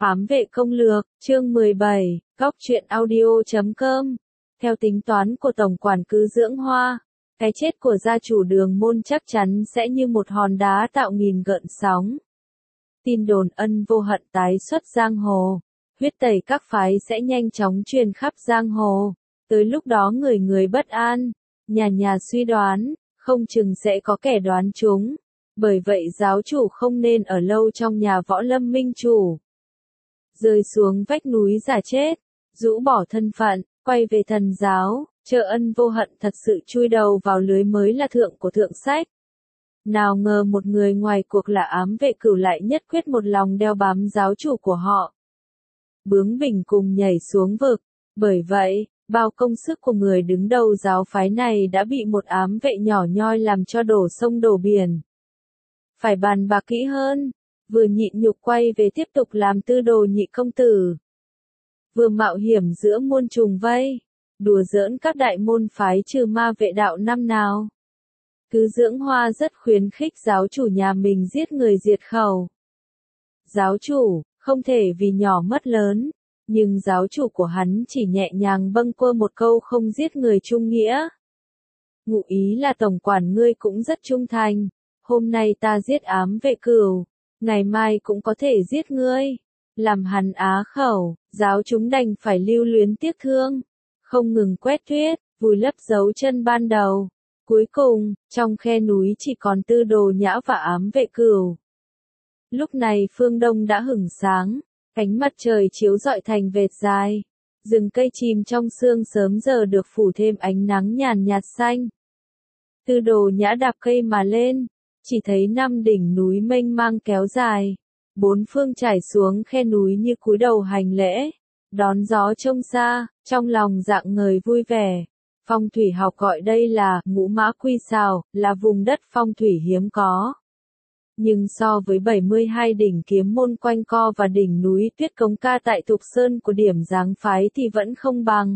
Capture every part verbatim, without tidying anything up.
Ám vệ công lược, chương mười bảy, góc truyện audio chấm com. Theo tính toán của Tổng quản cứ Dưỡng Hoa, cái chết của gia chủ Đường Môn chắc chắn sẽ như một hòn đá tạo nghìn gợn sóng. Tin đồn Ân Vô Hận tái xuất giang hồ, huyết tẩy các phái sẽ nhanh chóng truyền khắp giang hồ. Tới lúc đó người người bất an, nhà nhà suy đoán, không chừng sẽ có kẻ đoán trúng. Bởi vậy giáo chủ không nên ở lâu trong nhà Võ Lâm Minh Chủ. Rơi xuống vách núi giả chết, rũ bỏ thân phận, quay về thần giáo, chờ Ân Vô Hận thật sự chui đầu vào lưới mới là thượng của thượng sách. Nào ngờ một người ngoài cuộc là Ám Vệ Cửu lại nhất quyết một lòng đeo bám giáo chủ của họ. Bướng bỉnh cùng nhảy xuống vực, bởi vậy, bao công sức của người đứng đầu giáo phái này đã bị một ám vệ nhỏ nhoi làm cho đổ sông đổ biển. Phải bàn bạc kỹ hơn, vừa nhịn nhục quay về tiếp tục làm tư đồ nhị công tử. Vừa mạo hiểm giữa muôn trùng vây, đùa giỡn các đại môn phái trừ ma vệ đạo năm nào. Cứ Dưỡng Hoa rất khuyến khích giáo chủ nhà mình giết người diệt khẩu. Giáo chủ, không thể vì nhỏ mất lớn, nhưng giáo chủ của hắn chỉ nhẹ nhàng bâng quơ một câu không giết người trung nghĩa. Ngụ ý là tổng quản ngươi cũng rất trung thành, hôm nay ta giết Ám Vệ Cửu, ngày mai cũng có thể giết ngươi. Làm hắn á khẩu, giáo chúng đành phải lưu luyến tiếc thương, không ngừng quét tuyết, vùi lấp dấu chân ban đầu. Cuối cùng, trong khe núi chỉ còn Tư Đồ Nhã và Ám Vệ Cửu. Lúc này phương đông đã hửng sáng, ánh mặt trời chiếu rọi thành vệt dài. Rừng cây chìm trong sương sớm giờ được phủ thêm ánh nắng nhàn nhạt xanh. Tư Đồ Nhã đạp cây mà lên, chỉ thấy năm đỉnh núi mênh mang kéo dài. Bốn phương trải xuống khe núi như cúi đầu hành lễ, đón gió trông xa, trong lòng rạng ngời vui vẻ. Phong thủy học gọi đây là ngũ mã quy xào, là vùng đất phong thủy hiếm có. Nhưng so với bảy mươi hai đỉnh kiếm môn quanh co và đỉnh núi tuyết Cống Ca tại Thục Sơn của điểm giáng phái thì vẫn không bằng.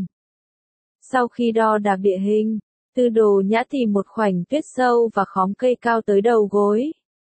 Sau khi đo đạc địa hình, Tư Đồ Nhã tìm một khoảnh tuyết sâu và khóm cây cao tới đầu gối.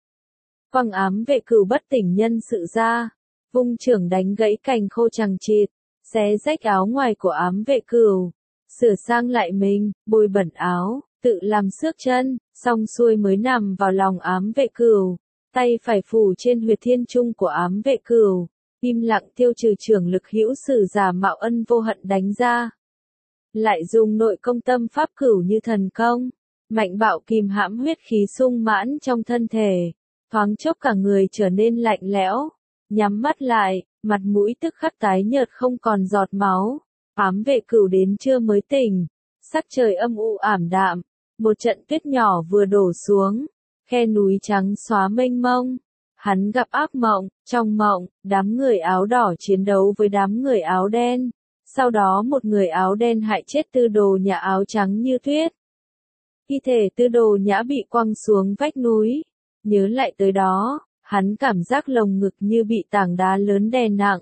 Quăng Ám Vệ Cửu bất tỉnh nhân sự ra, vung chưởng đánh gãy cành khô chằng chịt, xé rách áo ngoài của Ám Vệ Cửu, sửa sang lại mình, bôi bẩn áo, tự làm xước chân, xong xuôi mới nằm vào lòng Ám Vệ Cửu, tay phải phủ trên huyệt thiên trung của Ám Vệ Cửu, im lặng tiêu trừ chưởng lực hữu sử giả mạo Ân Vô Hận đánh ra. Lại dùng nội công tâm pháp cửu như thần công, mạnh bạo kìm hãm huyết khí sung mãn trong thân thể. Thoáng chốc cả người trở nên lạnh lẽo, nhắm mắt lại, mặt mũi tức khắc tái nhợt không còn giọt máu. Ám Vệ Cửu đến trưa mới tỉnh, sắc trời âm u ảm đạm, một trận tuyết nhỏ vừa đổ xuống, khe núi trắng xóa mênh mông. Hắn gặp ác mộng, trong mộng, đám người áo đỏ chiến đấu với đám người áo đen, sau đó một người áo đen hại chết Tư Đồ Nhã áo trắng như tuyết. Thi thể Tư Đồ Nhã bị quăng xuống vách núi. Nhớ lại tới đó, hắn cảm giác lồng ngực như bị tảng đá lớn đè nặng.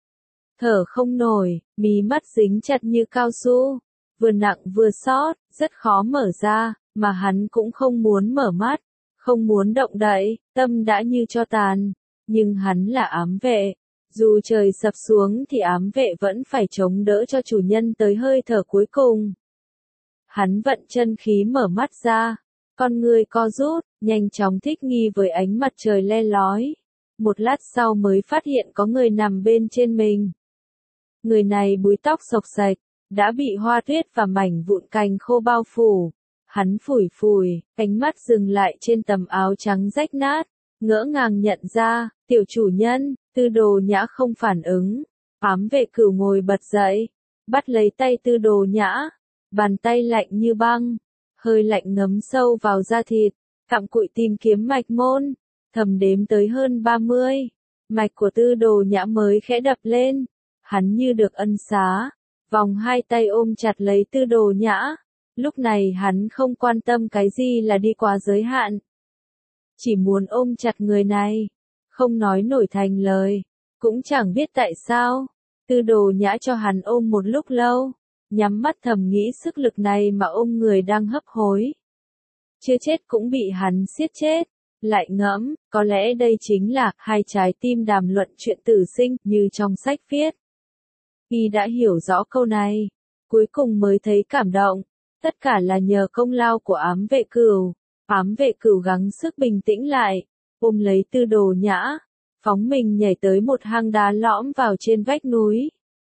Thở không nổi, mí mắt dính chặt như cao su, vừa nặng vừa xót, rất khó mở ra, mà hắn cũng không muốn mở mắt, không muốn động đậy, tâm đã như tro tàn. Nhưng hắn là ám vệ, dù trời sập xuống thì ám vệ vẫn phải chống đỡ cho chủ nhân tới hơi thở cuối cùng. Hắn vận chân khí mở mắt ra. Con người co rút, nhanh chóng thích nghi với ánh mặt trời le lói. Một lát sau mới phát hiện có người nằm bên trên mình. Người này búi tóc xộc xạch, đã bị hoa tuyết và mảnh vụn cành khô bao phủ. Hắn phủi phủi, ánh mắt dừng lại trên tấm áo trắng rách nát, ngỡ ngàng nhận ra, tiểu chủ nhân. Tư Đồ Nhã không phản ứng. Ám Vệ Cửu ngồi bật dậy, bắt lấy tay Tư Đồ Nhã, bàn tay lạnh như băng. Hơi lạnh ngấm sâu vào da thịt, cặm cụi tìm kiếm mạch môn, thầm đếm tới hơn ba mươi. Mạch của Tư Đồ Nhã mới khẽ đập lên, hắn như được ân xá, vòng hai tay ôm chặt lấy Tư Đồ Nhã. Lúc này hắn không quan tâm cái gì là đi quá giới hạn, chỉ muốn ôm chặt người này, không nói nổi thành lời, cũng chẳng biết tại sao. Tư Đồ Nhã cho hắn ôm một lúc lâu. Nhắm mắt thầm nghĩ sức lực này mà ôm người đang hấp hối. Chưa chết cũng bị hắn siết chết. Lại ngẫm, có lẽ đây chính là hai trái tim đàm luận chuyện tử sinh như trong sách viết. Y đã hiểu rõ câu này, cuối cùng mới thấy cảm động. Tất cả là nhờ công lao của ám vệ cửu. Ám vệ cửu gắng sức bình tĩnh lại, ôm lấy Tư Đồ Nhã, phóng mình nhảy tới một hang đá lõm vào trên vách núi.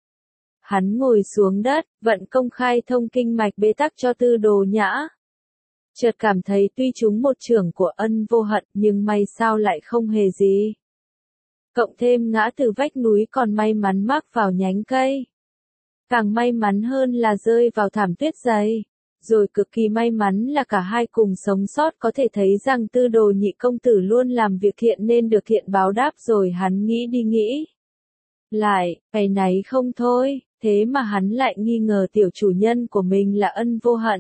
Hắn ngồi xuống đất, vận công khai thông kinh mạch bế tắc cho Tư Đồ Nhã. Chợt cảm thấy tuy chúng một chưởng của Ân Vô Hận nhưng may sao lại không hề gì. Cộng thêm ngã từ vách núi còn may mắn mắc vào nhánh cây. Càng may mắn hơn là rơi vào thảm tuyết dày. Rồi cực kỳ may mắn là cả hai cùng sống sót, có thể thấy rằng Tư Đồ nhị công tử luôn làm việc thiện nên được thiện báo đáp. Rồi hắn nghĩ đi nghĩ lại, áy náy không thôi, thế mà hắn lại nghi ngờ tiểu chủ nhân của mình là Ân Vô Hận.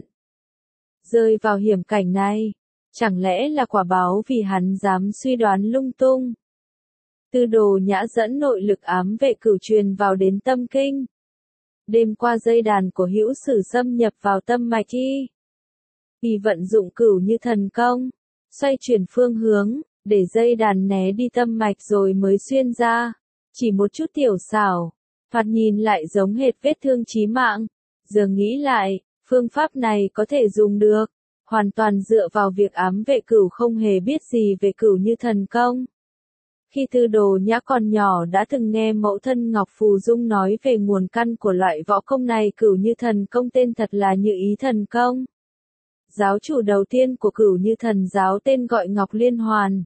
Rơi vào hiểm cảnh này, chẳng lẽ là quả báo vì hắn dám suy đoán lung tung. Tư Đồ Nhã dẫn nội lực ám vệ cửu truyền vào đến tâm kinh. Đêm qua dây đàn của Hữu Sử xâm nhập vào tâm mạch y. Y vận dụng cửu như thần công, xoay chuyển phương hướng, để dây đàn né đi tâm mạch rồi mới xuyên ra. Chỉ một chút tiểu xảo, thoạt nhìn lại giống hệt vết thương chí mạng. Giờ nghĩ lại, phương pháp này có thể dùng được, hoàn toàn dựa vào việc ám vệ cửu không hề biết gì về cửu như thần công. Khi Tư Đồ Nhã còn nhỏ đã từng nghe mẫu thân Ngọc Phù Dung nói về nguồn căn của loại võ công này. Cửu như thần công tên thật là Như Ý thần công. Giáo chủ đầu tiên của Cửu như thần giáo tên gọi Ngọc Liên Hoàn.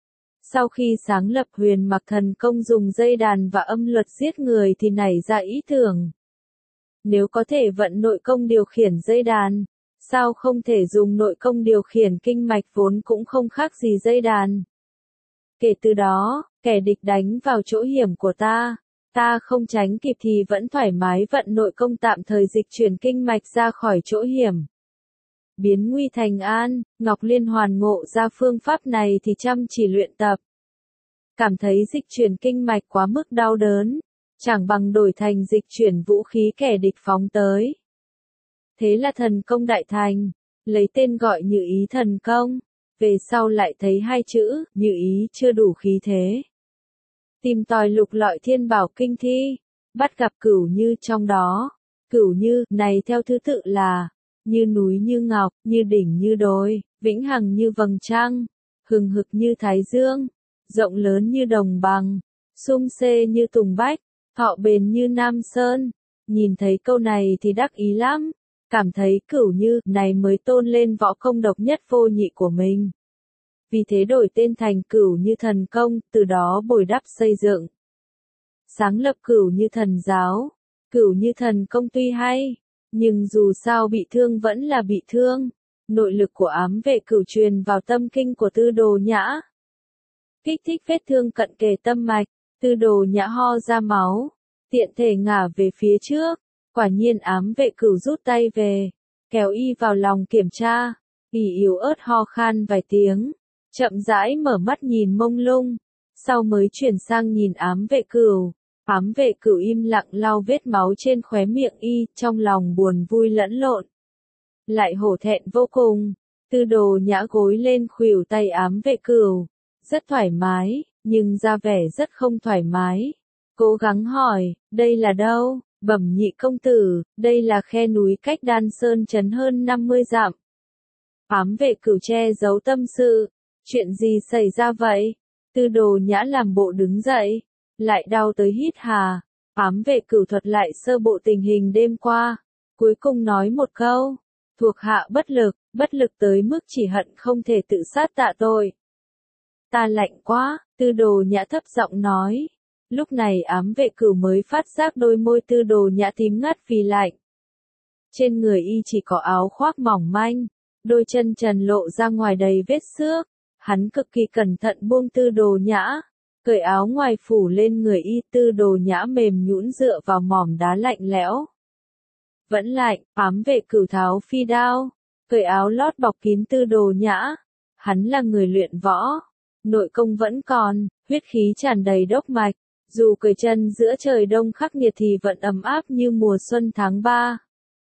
Sau khi sáng lập Huyền Mặc thần công dùng dây đàn và âm luật giết người thì nảy ra ý tưởng. Nếu có thể vận nội công điều khiển dây đàn, sao không thể dùng nội công điều khiển kinh mạch vốn cũng không khác gì dây đàn. Kể từ đó, kẻ địch đánh vào chỗ hiểm của ta, ta không tránh kịp thì vẫn thoải mái vận nội công tạm thời dịch chuyển kinh mạch ra khỏi chỗ hiểm. Biến nguy thành an, Ngọc Liên Hoàn ngộ ra phương pháp này thì chăm chỉ luyện tập. Cảm thấy dịch chuyển kinh mạch quá mức đau đớn, chẳng bằng đổi thành dịch chuyển vũ khí kẻ địch phóng tới. Thế là thần công đại thành, lấy tên gọi Như Ý thần công. Về sau lại thấy hai chữ, Như Ý chưa đủ khí thế. Tìm tòi lục lọi thiên bảo kinh thi, bắt gặp Cửu Như trong đó. Cửu Như này theo thứ tự là, như núi như ngọc, như đỉnh như đồi, vĩnh hằng như vầng trăng, hừng hực như thái dương, rộng lớn như đồng bằng, sum xê như tùng bách, thọ bền như nam sơn. Nhìn thấy câu này thì đắc ý lắm. Cảm thấy Cửu Như này mới tôn lên võ công độc nhất vô nhị của mình. Vì thế đổi tên thành Cửu Như thần công, từ đó bồi đắp xây dựng. Sáng lập Cửu Như thần giáo. Cửu Như thần công tuy hay, nhưng dù sao bị thương vẫn là bị thương. Nội lực của ám vệ cửu truyền vào tâm kinh của Tư Đồ Nhã. Kích thích vết thương cận kề tâm mạch, Tư Đồ Nhã ho ra máu, tiện thể ngả về phía trước. Quả nhiên ám vệ cửu rút tay về, kéo y vào lòng kiểm tra. Y yếu ớt ho khan vài tiếng, chậm rãi mở mắt nhìn mông lung, sau mới chuyển sang nhìn ám vệ cửu. Ám vệ cửu im lặng lau vết máu trên khóe miệng y, trong lòng buồn vui lẫn lộn. Lại hổ thẹn vô cùng. Tư Đồ Nhã gối lên khuỷu tay ám vệ cửu, rất thoải mái, nhưng ra vẻ rất không thoải mái. Cố gắng hỏi, đây là đâu? Bẩm nhị công tử, đây là khe núi cách Đan Sơn trấn hơn năm mươi dặm. Ám vệ cửu che giấu tâm sự, chuyện gì xảy ra vậy? Tư Đồ Nhã làm bộ đứng dậy, lại đau tới hít hà. Ám vệ cửu thuật lại sơ bộ tình hình đêm qua, cuối cùng nói một câu, thuộc hạ bất lực, bất lực tới mức chỉ hận không thể tự sát tạ tội. Ta lạnh quá, Tư Đồ Nhã thấp giọng nói. Lúc này ám vệ cửu mới phát giác đôi môi Tư Đồ Nhã tím ngắt vì lạnh. Trên người y chỉ có áo khoác mỏng manh, đôi chân trần lộ ra ngoài đầy vết xước. Hắn cực kỳ cẩn thận buông Tư Đồ Nhã, cởi áo ngoài phủ lên người y. Tư Đồ Nhã mềm nhũn dựa vào mỏm đá lạnh lẽo. Vẫn lạnh, ám vệ cửu tháo phi đao, cởi áo lót bọc kín Tư Đồ Nhã. Hắn là người luyện võ, nội công vẫn còn, huyết khí tràn đầy đốc mạch. Dù cởi chân giữa trời đông khắc nghiệt thì vẫn ấm áp như mùa xuân tháng ba.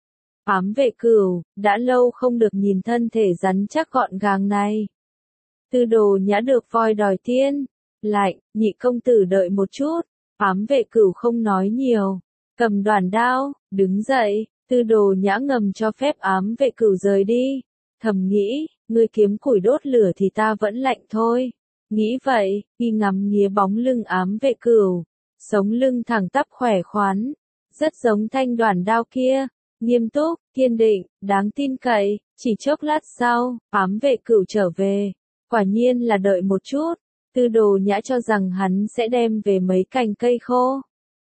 Ám vệ cửu, đã lâu không được nhìn thân thể rắn chắc gọn gàng này. Tư Đồ Nhã được voi đòi tiên. Lạnh, nhị công tử đợi một chút. Ám vệ cửu không nói nhiều. Cầm đoàn đao, đứng dậy. Tư Đồ Nhã ngầm cho phép ám vệ cửu rời đi. Thầm nghĩ, ngươi kiếm củi đốt lửa thì ta vẫn lạnh thôi. Nghĩ vậy, y ngắm nghía bóng lưng ám vệ cửu. Sống lưng thẳng tắp khỏe khoắn. Rất giống thanh đoàn đao kia. Nghiêm túc, kiên định, đáng tin cậy. Chỉ chốc lát sau, ám vệ cửu trở về. Quả nhiên là đợi một chút. Tư Đồ Nhã cho rằng hắn sẽ đem về mấy cành cây khô.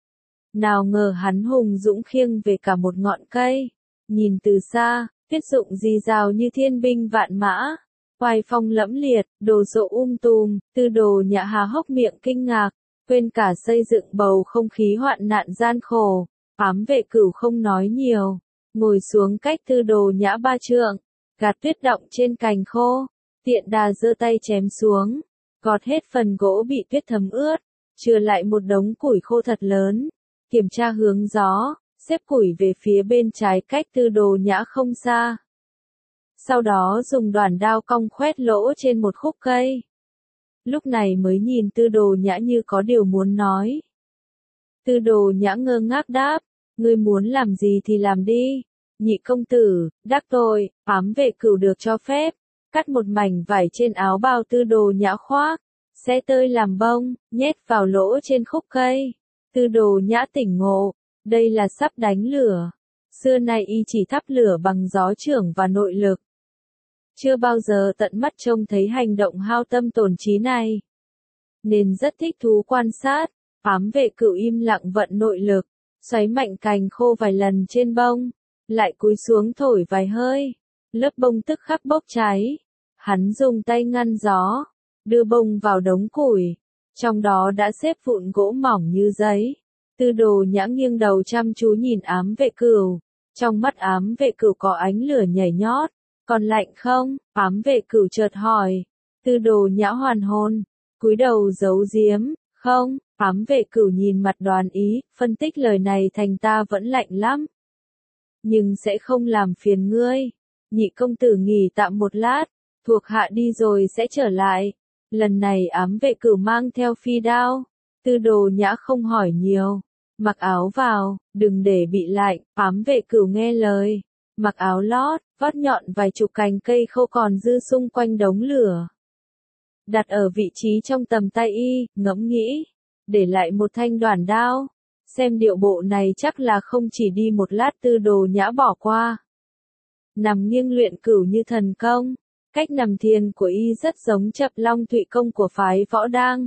Nào ngờ hắn hùng dũng khiêng về cả một ngọn cây. Nhìn từ xa, tuyết rụng rì rào như thiên binh vạn mã. Oai phong lẫm liệt, đồ sộ um tùm, Tư Đồ Nhã há hốc miệng kinh ngạc, quên cả xây dựng bầu không khí hoạn nạn gian khổ. Ám vệ cửu không nói nhiều, ngồi xuống cách Tư Đồ Nhã ba trượng, gạt tuyết động trên cành khô, tiện đà giơ tay chém xuống, gọt hết phần gỗ bị tuyết thấm ướt, chừa lại một đống củi khô thật lớn, kiểm tra hướng gió, xếp củi về phía bên trái cách Tư Đồ Nhã không xa. Sau đó dùng đoàn đao cong khoét lỗ trên một khúc cây. Lúc này mới nhìn Tư Đồ Nhã như có điều muốn nói. Tư Đồ Nhã ngơ ngác đáp, ngươi muốn làm gì thì làm đi. Nhị công tử, đắc tội, ám vệ cửu được cho phép, cắt một mảnh vải trên áo bào Tư Đồ Nhã khoác, xé tơi làm bông, nhét vào lỗ trên khúc cây. Tư Đồ Nhã tỉnh ngộ, đây là sắp đánh lửa. Xưa nay y chỉ thắp lửa bằng gió chưởng và nội lực. Chưa bao giờ tận mắt trông thấy hành động hao tâm tổn trí này. Nên rất thích thú quan sát, ám vệ cửu im lặng vận nội lực, xoáy mạnh cành khô vài lần trên bông, lại cúi xuống thổi vài hơi, lớp bông tức khắc bốc cháy. Hắn dùng tay ngăn gió, đưa bông vào đống củi, trong đó đã xếp vụn gỗ mỏng như giấy. Tư Đồ Nhã nghiêng đầu chăm chú nhìn ám vệ cửu, trong mắt ám vệ cửu có ánh lửa nhảy nhót. Còn lạnh không? Ám vệ cửu chợt hỏi. Tư Đồ Nhã hoàn hồn, cúi đầu giấu giếm, không, ám vệ cửu nhìn mặt đoán ý, phân tích lời này thành ta vẫn lạnh lắm. Nhưng sẽ không làm phiền ngươi. Nhị công tử nghỉ tạm một lát, thuộc hạ đi rồi sẽ trở lại. Lần này ám vệ cửu mang theo phi đao. Tư Đồ Nhã không hỏi nhiều. Mặc áo vào, đừng để bị lạnh, ám vệ cửu nghe lời. Mặc áo lót, vót nhọn vài chục cành cây khô còn dư xung quanh đống lửa. Đặt ở vị trí trong tầm tay y, ngẫm nghĩ. Để lại một thanh đoàn đao. Xem điệu bộ này chắc là không chỉ đi một lát Tư Đồ Nhã bỏ qua. Nằm nghiêng luyện cửu như thần công. Cách nằm thiền của y rất giống Chập Long Thụy Công của phái Võ Đang.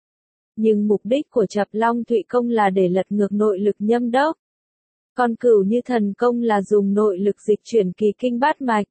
Nhưng mục đích của Chập Long Thụy Công là để lật ngược nội lực nhâm đốc. Còn cửu như thần công là dùng nội lực dịch chuyển kỳ kinh bát mạch.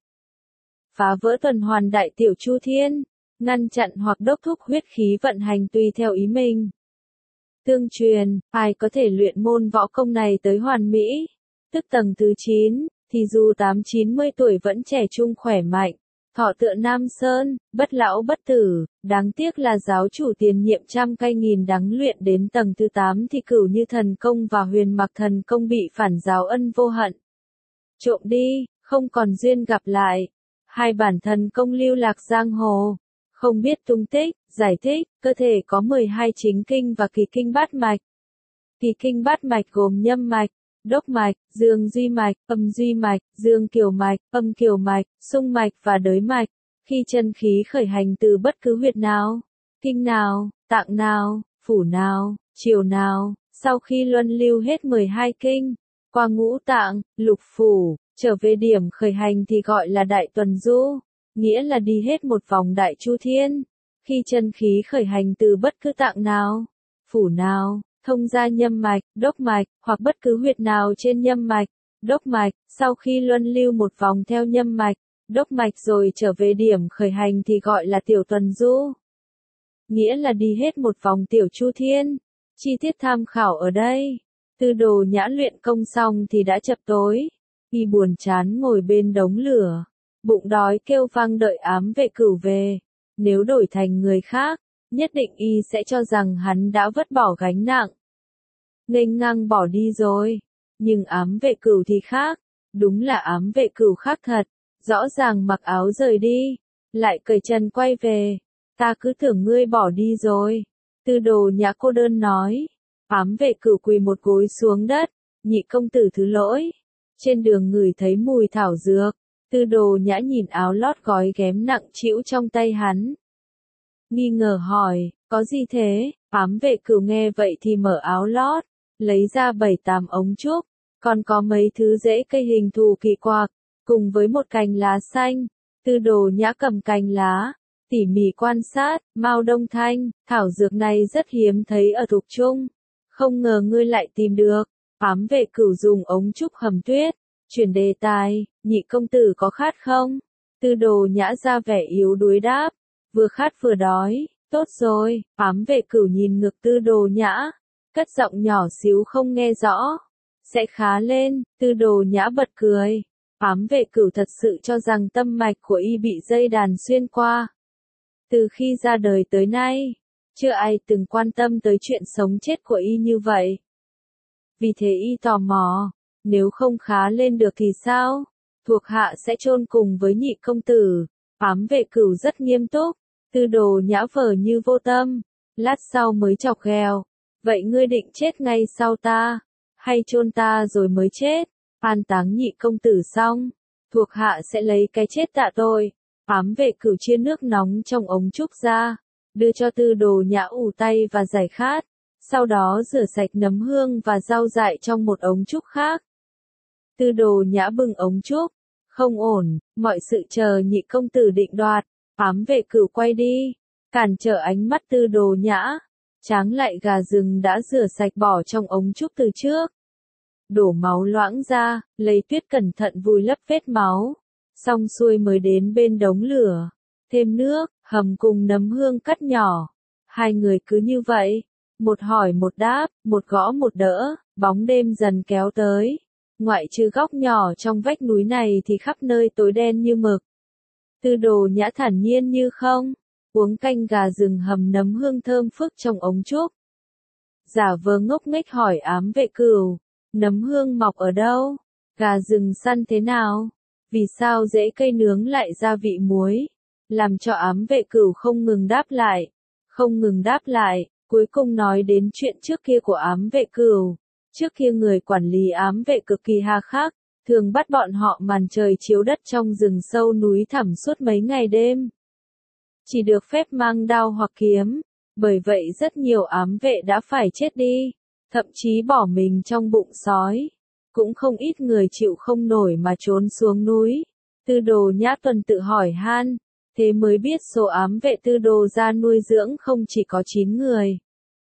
Phá vỡ tuần hoàn đại tiểu chu thiên, ngăn chặn hoặc đốc thúc huyết khí vận hành tùy theo ý mình. Tương truyền, ai có thể luyện môn võ công này tới hoàn mỹ, tức tầng thứ chín, thì dù tám chín mươi tuổi vẫn trẻ trung khỏe mạnh, thọ tựa Nam Sơn, bất lão bất tử. Đáng tiếc là giáo chủ tiền nhiệm trăm cây nghìn đắng luyện đến tầng thứ tám thì cửu như thần công và huyền mặc thần công bị phản giáo ân vô hận. Trộm đi, không còn duyên gặp lại. Hai bản thần công lưu lạc giang hồ. Không biết tung tích, giải thích, cơ thể có mười hai chính kinh và kỳ kinh bát mạch. Kỳ kinh bát mạch gồm nhâm mạch, đốc mạch, dương duy mạch, âm duy mạch, dương kiều mạch, âm kiều mạch, xung mạch và đới mạch. Khi chân khí khởi hành từ bất cứ huyệt nào, kinh nào, tạng nào, phủ nào, chiều nào, sau khi luân lưu hết mười hai kinh, qua ngũ tạng, lục phủ, trở về điểm khởi hành thì gọi là đại tuần du, nghĩa là đi hết một vòng đại chu thiên. Khi chân khí khởi hành từ bất cứ tạng nào, phủ nào, thông ra nhâm mạch, đốc mạch, hoặc bất cứ huyệt nào trên nhâm mạch, đốc mạch, sau khi luân lưu một vòng theo nhâm mạch, đốc mạch rồi trở về điểm khởi hành thì gọi là tiểu tuần du. Nghĩa là đi hết một vòng tiểu chu thiên. Chi tiết tham khảo ở đây. Tư Đồ Nhã luyện công xong thì đã chập tối. Y buồn chán ngồi bên đống lửa. Bụng đói kêu vang đợi ám vệ cửu về. Nếu đổi thành người khác, nhất định y sẽ cho rằng hắn đã vứt bỏ gánh nặng. Nghênh ngang bỏ đi rồi. Nhưng ám vệ cửu thì khác. Đúng là ám vệ cửu khác thật. Rõ ràng mặc áo rời đi, lại cởi chân quay về. ta cứ tưởng ngươi bỏ đi rồi. Tư Đồ Nhã cô đơn nói. Ám vệ cửu quỳ một gối xuống đất, nhị công tử thứ lỗi. Trên đường ngửi thấy mùi thảo dược, Tư Đồ Nhã nhìn áo lót gói ghém nặng trĩu trong tay hắn. Nghi ngờ hỏi, có gì thế? Ám vệ cửu nghe vậy thì mở áo lót, lấy ra bảy tám ống trúc, còn có mấy thứ rễ cây hình thù kỳ quặc, cùng với một cành lá xanh. Tư Đồ Nhã cầm cành lá, tỉ mỉ quan sát, Mao Đông Thanh, thảo dược này rất hiếm thấy ở thuộc trung. Không ngờ ngươi lại tìm được. Ám vệ cửu dùng ống trúc hầm tuyết, chuyển đề tài, nhị công tử có khát không? Tư Đồ Nhã ra vẻ yếu đuối đáp, vừa khát vừa đói, tốt rồi. Ám vệ cửu nhìn ngực Tư Đồ Nhã, cất giọng nhỏ xíu không nghe rõ. Sẽ khá lên. Tư Đồ Nhã bật cười. Ám vệ cửu thật sự cho rằng tâm mạch của y bị dây đàn xuyên qua. Từ khi ra đời tới nay, chưa ai từng quan tâm tới chuyện sống chết của y như vậy. Vì thế y tò mò, nếu không khá lên được thì sao? Thuộc hạ sẽ chôn cùng với nhị công tử. Ám vệ cửu rất nghiêm túc. Tư Đồ Nhã vờ như vô tâm, lát sau mới chọc ghẹo. Vậy ngươi định chết ngay sau ta, hay chôn ta rồi mới chết? An táng nhị công tử xong, thuộc hạ sẽ lấy cái chết tạ tội. Ám vệ cửu chia nước nóng trong ống trúc ra, đưa cho Tư Đồ Nhã ủ tay và giải khát, sau đó rửa sạch nấm hương và rau dại trong một ống trúc khác. Tư Đồ Nhã bưng ống trúc, không ổn, mọi sự chờ nhị công tử định đoạt. Ám vệ cửu quay đi, cản trở ánh mắt Tư Đồ Nhã, tráng lại gà rừng đã rửa sạch bỏ trong ống trúc từ trước. Đổ máu loãng ra, lấy tuyết cẩn thận vùi lấp vết máu, xong xuôi mới đến bên đống lửa, thêm nước, hầm cùng nấm hương cắt nhỏ. Hai người cứ như vậy, một hỏi một đáp, một gõ một đỡ, bóng đêm dần kéo tới. Ngoại trừ góc nhỏ trong vách núi này thì khắp nơi tối đen như mực. Tư Đồ Nhã thản nhiên như không, uống canh gà rừng hầm nấm hương thơm phức trong ống trúc. Giả vờ ngốc nghếch hỏi ám vệ cửu, nấm hương mọc ở đâu? Gà rừng săn thế nào? Vì sao rễ cây nướng lại ra vị muối? Làm cho ám vệ cửu không ngừng đáp lại, không ngừng đáp lại, cuối cùng nói đến chuyện trước kia của ám vệ cửu. Trước kia người quản lý ám vệ cực kỳ hà khắc, thường bắt bọn họ màn trời chiếu đất trong rừng sâu núi thẳm suốt mấy ngày đêm. Chỉ được phép mang đao hoặc kiếm, bởi vậy rất nhiều ám vệ đã phải chết đi, thậm chí bỏ mình trong bụng sói. Cũng không ít người chịu không nổi mà trốn xuống núi. Tư Đồ Nhã tuần tự hỏi han, thế mới biết số ám vệ Tư Đồ gia nuôi dưỡng không chỉ có chín người.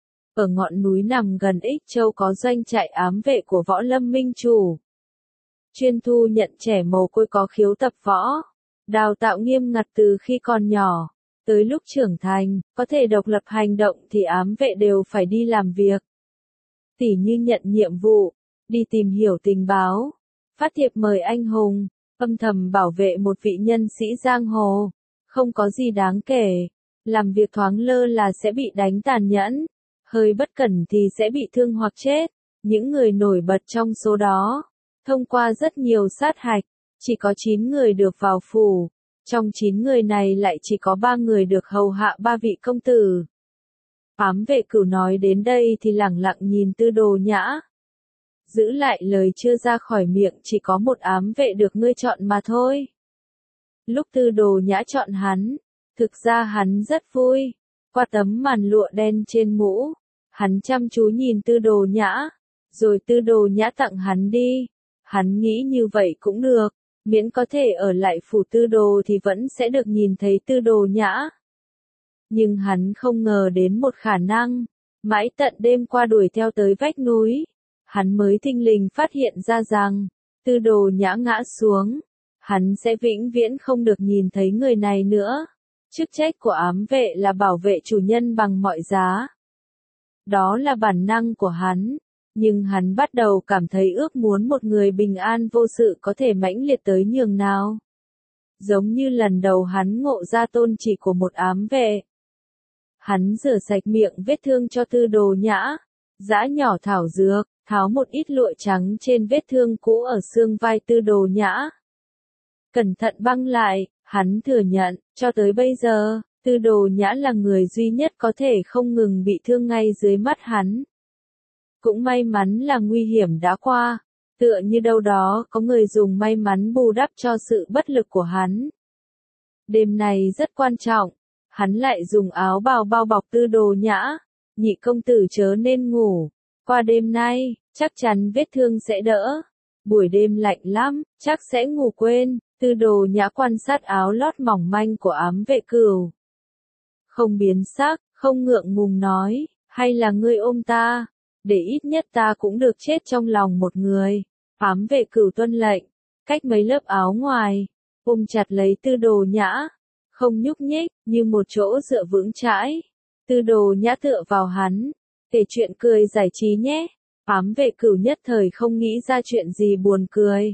Ở ngọn núi nằm gần Ích Châu có doanh trại ám vệ của Võ Lâm Minh Chủ. Chuyên thu nhận trẻ mồ côi có khiếu tập võ, đào tạo nghiêm ngặt từ khi còn nhỏ, tới lúc trưởng thành, có thể độc lập hành động thì ám vệ đều phải đi làm việc. Tỉ như nhận nhiệm vụ, đi tìm hiểu tình báo, phát thiệp mời anh hùng, âm thầm bảo vệ một vị nhân sĩ giang hồ, không có gì đáng kể, làm việc thoáng lơ là sẽ bị đánh tàn nhẫn, hơi bất cẩn thì sẽ bị thương hoặc chết. Những người nổi bật trong số đó, thông qua rất nhiều sát hạch, chỉ có chín người được vào phủ, trong chín người này lại chỉ có ba người được hầu hạ ba vị công tử. Ám vệ cửu nói đến đây thì lẳng lặng nhìn Tư Đồ Nhã. Giữ lại lời chưa ra khỏi miệng, chỉ có một ám vệ được ngươi chọn mà thôi. Lúc Tư Đồ Nhã chọn hắn, thực ra hắn rất vui. Qua tấm màn lụa đen trên mũ, hắn chăm chú nhìn Tư Đồ Nhã, rồi Tư Đồ Nhã tặng hắn đi. Hắn nghĩ như vậy cũng được, miễn có thể ở lại phủ Tư Đồ thì vẫn sẽ được nhìn thấy Tư Đồ Nhã. Nhưng hắn không ngờ đến một khả năng, mãi tận đêm qua đuổi theo tới vách núi, hắn mới thình lình phát hiện ra rằng, Tư Đồ Nhã ngã xuống, hắn sẽ vĩnh viễn không được nhìn thấy người này nữa. Chức trách của ám vệ là bảo vệ chủ nhân bằng mọi giá. Đó là bản năng của hắn, nhưng hắn bắt đầu cảm thấy ước muốn một người bình an vô sự có thể mãnh liệt tới nhường nào. Giống như lần đầu hắn ngộ ra tôn chỉ của một ám vệ. Hắn rửa sạch miệng vết thương cho Tư Đồ Nhã, giã nhỏ thảo dược, tháo một ít lụa trắng trên vết thương cũ ở xương vai Tư Đồ Nhã. Cẩn thận băng lại, hắn thừa nhận, cho tới bây giờ, Tư Đồ Nhã là người duy nhất có thể không ngừng bị thương ngay dưới mắt hắn. Cũng may mắn là nguy hiểm đã qua, tựa như đâu đó có người dùng may mắn bù đắp cho sự bất lực của hắn. Đêm này rất quan trọng, hắn lại dùng áo bào bao bọc Tư Đồ Nhã, nhị công tử chớ nên ngủ, qua đêm nay, chắc chắn vết thương sẽ đỡ, buổi đêm lạnh lắm, chắc sẽ ngủ quên. Tư Đồ Nhã quan sát áo lót mỏng manh của ám vệ cửu. Không biến sắc, không ngượng ngùng nói, hay là ngươi ôm ta, để ít nhất ta cũng được chết trong lòng một người. Ám vệ cửu tuân lệnh, cách mấy lớp áo ngoài, ôm chặt lấy Tư Đồ Nhã, không nhúc nhích, như một chỗ dựa vững chãi. Tư Đồ Nhã tựa vào hắn, kể chuyện cười giải trí nhé. Ám vệ cửu nhất thời không nghĩ ra chuyện gì buồn cười.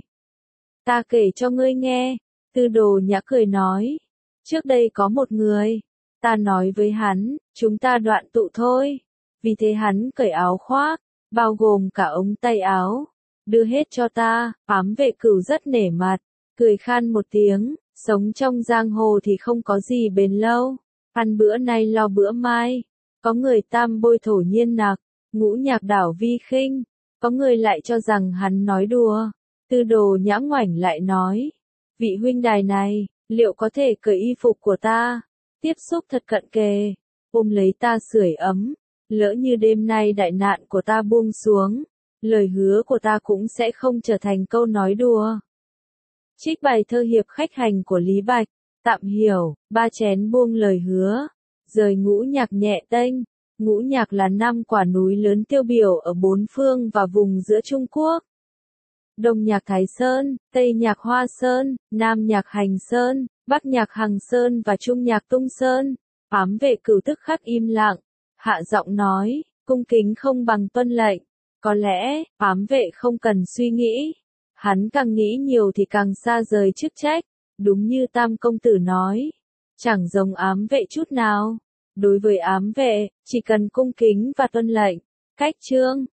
Ta kể cho ngươi nghe, Tư Đồ Nhã cười nói. Trước đây có một người, ta nói với hắn, chúng ta đoạn tụ thôi. Vì thế hắn cởi áo khoác, bao gồm cả ống tay áo, đưa hết cho ta. Ám vệ cửu rất nể mặt, cười khan một tiếng, sống trong giang hồ thì không có gì bền lâu. Ăn bữa nay lo bữa mai, có người tam bôi thổ nhiên nặc, ngũ nhạc đảo vi khinh, có người lại cho rằng hắn nói đùa. Tư Đồ Nhã ngoảnh lại nói, vị huynh đài này, liệu có thể cởi y phục của ta, tiếp xúc thật cận kề, ôm lấy ta sưởi ấm, lỡ như đêm nay đại nạn của ta buông xuống, lời hứa của ta cũng sẽ không trở thành câu nói đùa. Trích bài thơ hiệp khách hành của Lý Bạch, tạm hiểu, ba chén buông lời hứa, rời ngũ nhạc nhẹ tênh. Ngũ nhạc là năm quả núi lớn tiêu biểu ở bốn phương và vùng giữa Trung Quốc. Đông nhạc Thái Sơn, Tây nhạc Hoa Sơn, Nam nhạc Hành Sơn, Bắc nhạc Hằng Sơn và Trung nhạc Tung Sơn. Ám vệ cửu tức khắc im lặng, hạ giọng nói, cung kính không bằng tuân lệnh. Có lẽ, ám vệ không cần suy nghĩ. Hắn càng nghĩ nhiều thì càng xa rời chức trách, đúng như Tam công tử nói. Chẳng giống ám vệ chút nào. Đối với ám vệ, chỉ cần cung kính và tuân lệnh. Cách chương